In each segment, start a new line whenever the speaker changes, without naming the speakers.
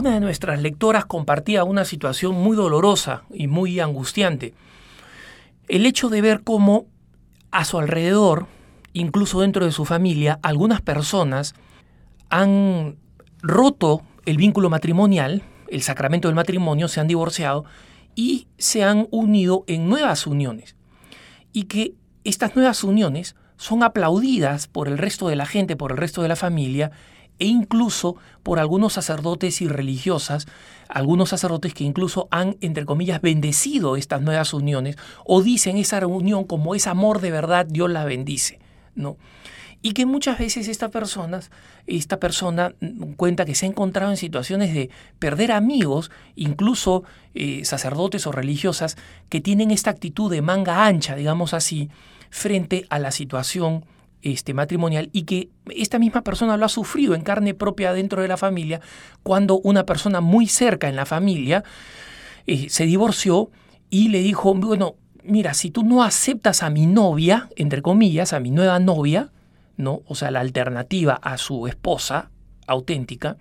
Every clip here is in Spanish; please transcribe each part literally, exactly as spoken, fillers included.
una de nuestras lectoras compartía una situación muy dolorosa y muy angustiante. El hecho de ver cómo a su alrededor, incluso dentro de su familia, algunas personas han roto el vínculo matrimonial, el sacramento del matrimonio, se han divorciado y se han unido en nuevas uniones. Y que estas nuevas uniones son aplaudidas por el resto de la gente, por el resto de la familia, e incluso por algunos sacerdotes y religiosas, algunos sacerdotes que incluso han, entre comillas, bendecido estas nuevas uniones, o dicen esa unión como es amor de verdad, Dios la bendice, ¿no? Y que muchas veces esta persona, esta persona cuenta que se ha encontrado en situaciones de perder amigos, incluso eh, sacerdotes o religiosas, que tienen esta actitud de manga ancha, digamos así, frente a la situación Este, matrimonial, y que esta misma persona lo ha sufrido en carne propia dentro de la familia, cuando una persona muy cerca en la familia eh, se divorció y le dijo, bueno, mira, si tú no aceptas a mi novia, entre comillas, a mi nueva novia, ¿no? O sea, la alternativa a su esposa auténtica,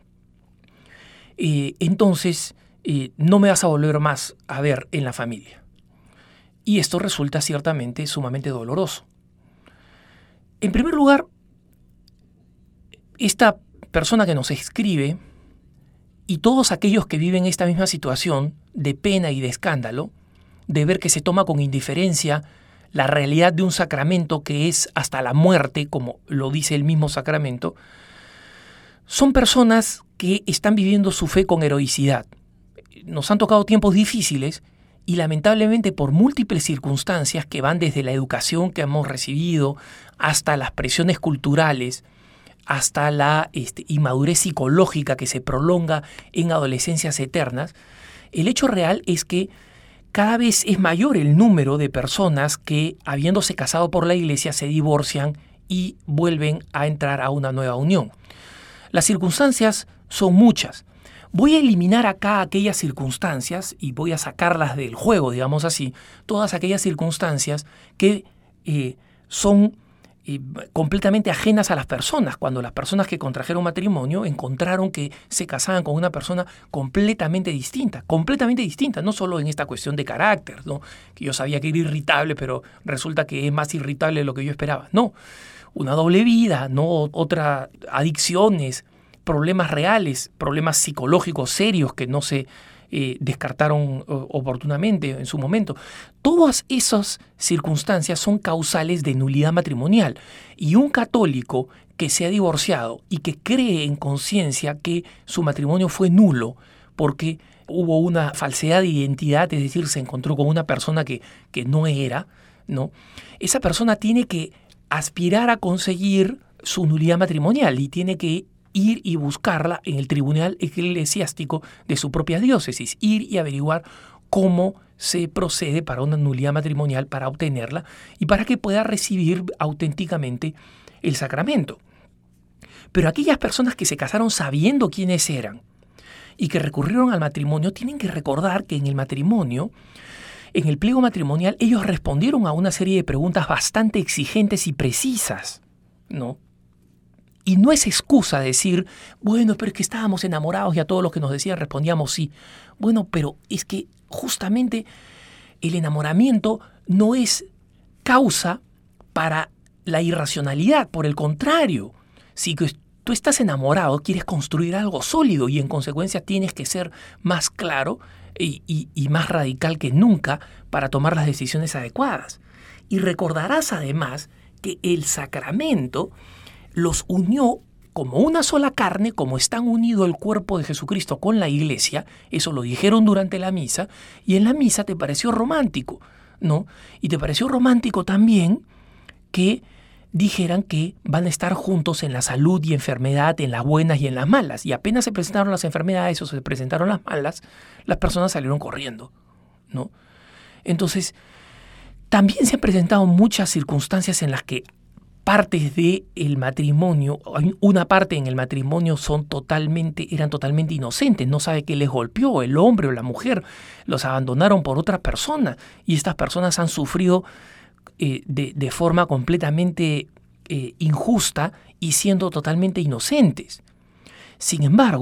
eh, entonces eh, no me vas a volver más a ver en la familia. Y esto resulta ciertamente sumamente doloroso. En primer lugar, esta persona que nos escribe y todos aquellos que viven esta misma situación de pena y de escándalo, de ver que se toma con indiferencia la realidad de un sacramento que es hasta la muerte, como lo dice el mismo sacramento, son personas que están viviendo su fe con heroicidad. Nos han tocado tiempos difíciles y lamentablemente por múltiples circunstancias que van desde la educación que hemos recibido hasta las presiones culturales, hasta la este, inmadurez psicológica que se prolonga en adolescencias eternas, el hecho real es que cada vez es mayor el número de personas que, habiéndose casado por la iglesia, se divorcian y vuelven a entrar a una nueva unión. Las circunstancias son muchas. Voy a eliminar acá aquellas circunstancias y voy a sacarlas del juego, digamos así, todas aquellas circunstancias que eh, son eh, completamente ajenas a las personas. Cuando las personas que contrajeron matrimonio encontraron que se casaban con una persona completamente distinta, completamente distinta, no solo en esta cuestión de carácter, ¿no? Que yo sabía que era irritable, pero resulta que es más irritable de lo que yo esperaba. No, una doble vida, no otras adicciones, problemas reales, problemas psicológicos serios que no se eh, descartaron uh, oportunamente en su momento. Todas esas circunstancias son causales de nulidad matrimonial. Y un católico que se ha divorciado y que cree en conciencia que su matrimonio fue nulo porque hubo una falsedad de identidad, es decir, se encontró con una persona que, que no era, ¿no? Esa persona tiene que aspirar a conseguir su nulidad matrimonial y tiene que ir y buscarla en el tribunal eclesiástico de su propia diócesis, ir y averiguar cómo se procede para una nulidad matrimonial, para obtenerla y para que pueda recibir auténticamente el sacramento. Pero aquellas personas que se casaron sabiendo quiénes eran y que recurrieron al matrimonio, tienen que recordar que en el matrimonio, en el pliego matrimonial, ellos respondieron a una serie de preguntas bastante exigentes y precisas, ¿no? Y no es excusa decir, bueno, pero es que estábamos enamorados y a todos los que nos decían respondíamos sí. Bueno, pero es que justamente el enamoramiento no es causa para la irracionalidad. Por el contrario, si tú estás enamorado, quieres construir algo sólido y en consecuencia tienes que ser más claro y, y, y más radical que nunca para tomar las decisiones adecuadas. Y recordarás además que el sacramento los unió como una sola carne, como están unidos el cuerpo de Jesucristo con la iglesia. Eso lo dijeron durante la misa, y en la misa te pareció romántico, ¿no? Y te pareció romántico también que dijeran que van a estar juntos en la salud y enfermedad, en las buenas y en las malas. Y apenas se presentaron las enfermedades o se presentaron las malas, las personas salieron corriendo, ¿no? Entonces, también se han presentado muchas circunstancias en las que partes del matrimonio, una parte en el matrimonio son totalmente, eran totalmente inocentes, no sabe qué les golpeó, el hombre o la mujer, los abandonaron por otra persona y estas personas han sufrido eh, de, de forma completamente eh, injusta y siendo totalmente inocentes. Sin embargo,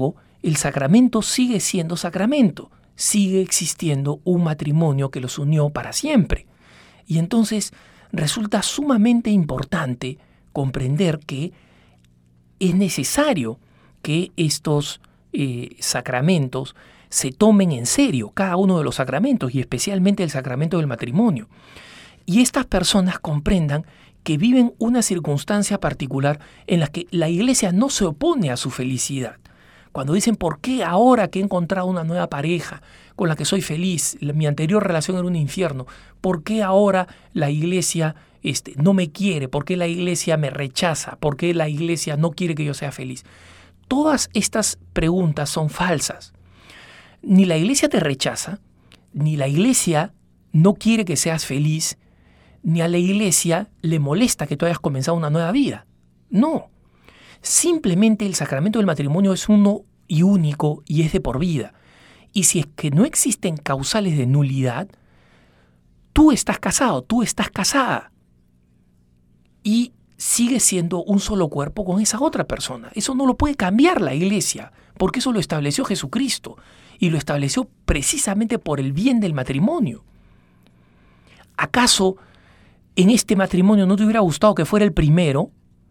el sacramento sigue siendo sacramento, sigue existiendo un matrimonio que los unió para siempre. Y entonces resulta sumamente importante comprender que es necesario que estos eh, sacramentos se tomen en serio, cada uno de los sacramentos y especialmente el sacramento del matrimonio. Y estas personas comprendan que viven una circunstancia particular en la que la Iglesia no se opone a su felicidad. Cuando dicen, ¿por qué ahora que he encontrado una nueva pareja con la que soy feliz, mi anterior relación era un infierno, ¿por qué ahora la Iglesia este, no me quiere? ¿Por qué la Iglesia me rechaza? ¿Por qué la Iglesia no quiere que yo sea feliz? Todas estas preguntas son falsas. Ni la Iglesia te rechaza, ni la Iglesia no quiere que seas feliz, ni a la Iglesia le molesta que tú hayas comenzado una nueva vida. No. Simplemente el sacramento del matrimonio es uno y único y es de por vida. Y si es que no existen causales de nulidad, tú estás casado, tú estás casada. Y sigues siendo un solo cuerpo con esa otra persona. Eso no lo puede cambiar la Iglesia, porque eso lo estableció Jesucristo. Y lo estableció precisamente por el bien del matrimonio. ¿Acaso en este matrimonio no te hubiera gustado que fuera el primero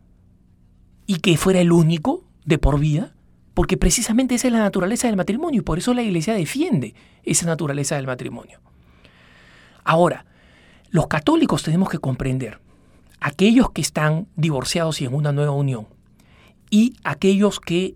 y que fuera el único de por vida? Porque precisamente esa es la naturaleza del matrimonio y por eso la Iglesia defiende esa naturaleza del matrimonio. Ahora, los católicos tenemos que comprender, aquellos que están divorciados y en una nueva unión y aquellos que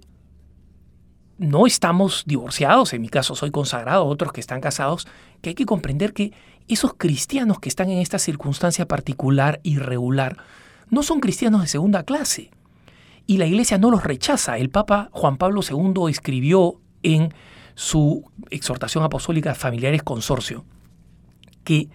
no estamos divorciados, en mi caso soy consagrado, otros que están casados, que hay que comprender que esos cristianos que están en esta circunstancia particular y regular no son cristianos de segunda clase. Y la Iglesia no los rechaza. El Papa Juan Pablo segundo escribió en su exhortación apostólica Familiares Consorcio que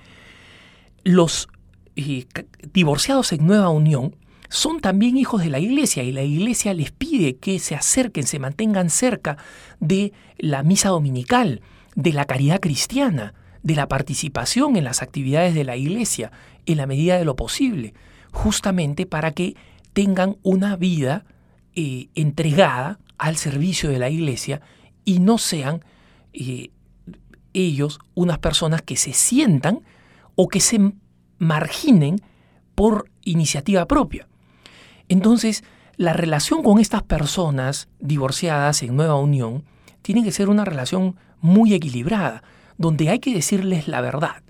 los eh, divorciados en nueva unión son también hijos de la Iglesia y la Iglesia les pide que se acerquen, se mantengan cerca de la misa dominical, de la caridad cristiana, de la participación en las actividades de la Iglesia en la medida de lo posible, justamente para que tengan una vida eh, entregada al servicio de la Iglesia y no sean eh, ellos unas personas que se sientan o que se marginen por iniciativa propia. Entonces, la relación con estas personas divorciadas en nueva unión tiene que ser una relación muy equilibrada, donde hay que decirles la verdad.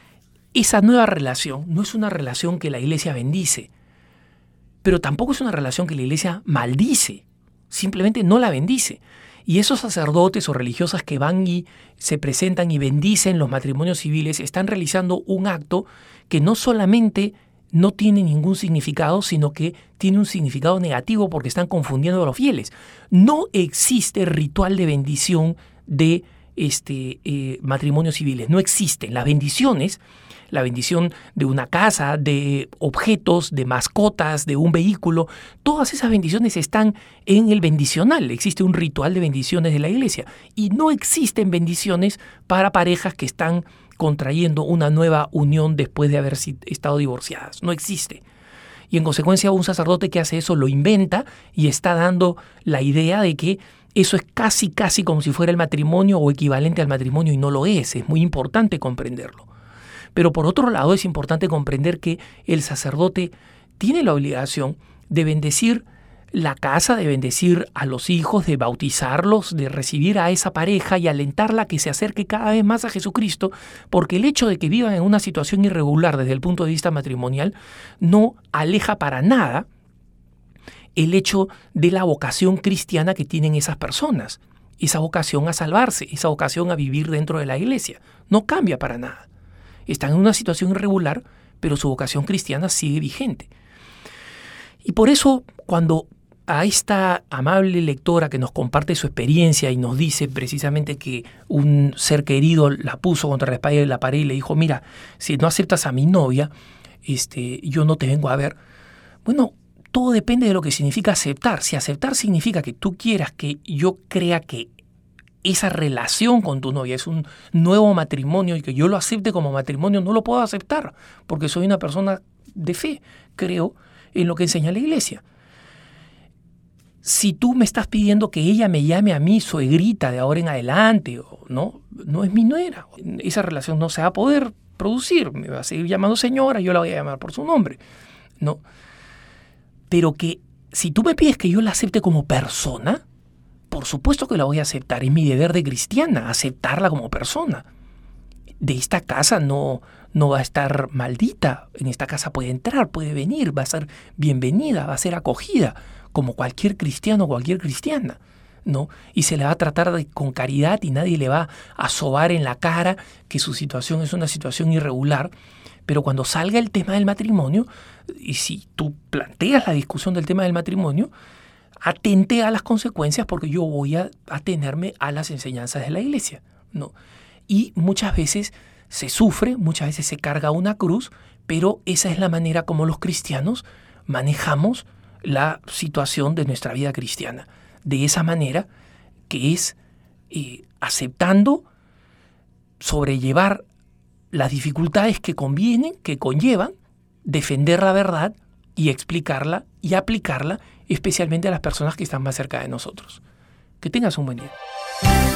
Esa nueva relación no es una relación que la Iglesia bendice, pero tampoco es una relación que la Iglesia maldice, simplemente no la bendice. Y esos sacerdotes o religiosas que van y se presentan y bendicen los matrimonios civiles están realizando un acto que no solamente no tiene ningún significado, sino que tiene un significado negativo porque están confundiendo a los fieles. No existe ritual de bendición de este, eh, matrimonios civiles, no existen. Las bendiciones, la bendición de una casa, de objetos, de mascotas, de un vehículo, todas esas bendiciones están en el bendicional. Existe un ritual de bendiciones de la Iglesia y no existen bendiciones para parejas que están contrayendo una nueva unión después de haber estado divorciadas. No existe. Y en consecuencia un sacerdote que hace eso lo inventa y está dando la idea de que eso es casi, casi como si fuera el matrimonio o equivalente al matrimonio y no lo es. Es muy importante comprenderlo. Pero por otro lado es importante comprender que el sacerdote tiene la obligación de bendecir la casa, de bendecir a los hijos, de bautizarlos, de recibir a esa pareja y alentarla a que se acerque cada vez más a Jesucristo, porque el hecho de que vivan en una situación irregular desde el punto de vista matrimonial no aleja para nada el hecho de la vocación cristiana que tienen esas personas, esa vocación a salvarse, esa vocación a vivir dentro de la Iglesia. No cambia para nada. Están en una situación irregular, pero su vocación cristiana sigue vigente. Y por eso, cuando a esta amable lectora que nos comparte su experiencia y nos dice precisamente que un ser querido la puso contra la espalda de la pared y le dijo, mira, si no aceptas a mi novia, este, yo no te vengo a ver. Bueno, todo depende de lo que significa aceptar. Si aceptar significa que tú quieras que yo crea que esa relación con tu novia es un nuevo matrimonio y que yo lo acepte como matrimonio, no lo puedo aceptar porque soy una persona de fe, creo en lo que enseña la Iglesia. si tú me estás pidiendo que ella me llame a mí suegrita de ahora en adelante, o no, no es mi nuera. Esa relación no se va a poder producir. Me va a seguir llamando señora, yo la voy a llamar por su nombre, ¿no? Pero que si tú me pides que yo la acepte como persona, por supuesto que la voy a aceptar. Es mi deber de cristiana, aceptarla como persona. De esta casa no, no va a estar maldita. En esta casa puede entrar, puede venir, va a ser bienvenida, va a ser acogida, como cualquier cristiano o cualquier cristiana, ¿no? Y se le va a tratar de, con caridad, y nadie le va a sobar en la cara que su situación es una situación irregular. Pero cuando salga el tema del matrimonio, y si tú planteas la discusión del tema del matrimonio, atente a las consecuencias, porque yo voy a atenerme a las enseñanzas de la iglesia, ¿no? Y muchas veces se sufre, muchas veces se carga una cruz, pero esa es la manera como los cristianos manejamos la situación de nuestra vida cristiana. De esa manera, que es eh, aceptando sobrellevar las dificultades que convienen, que conllevan defender la verdad y explicarla y aplicarla, especialmente a las personas que están más cerca de nosotros. Que tengas un buen día.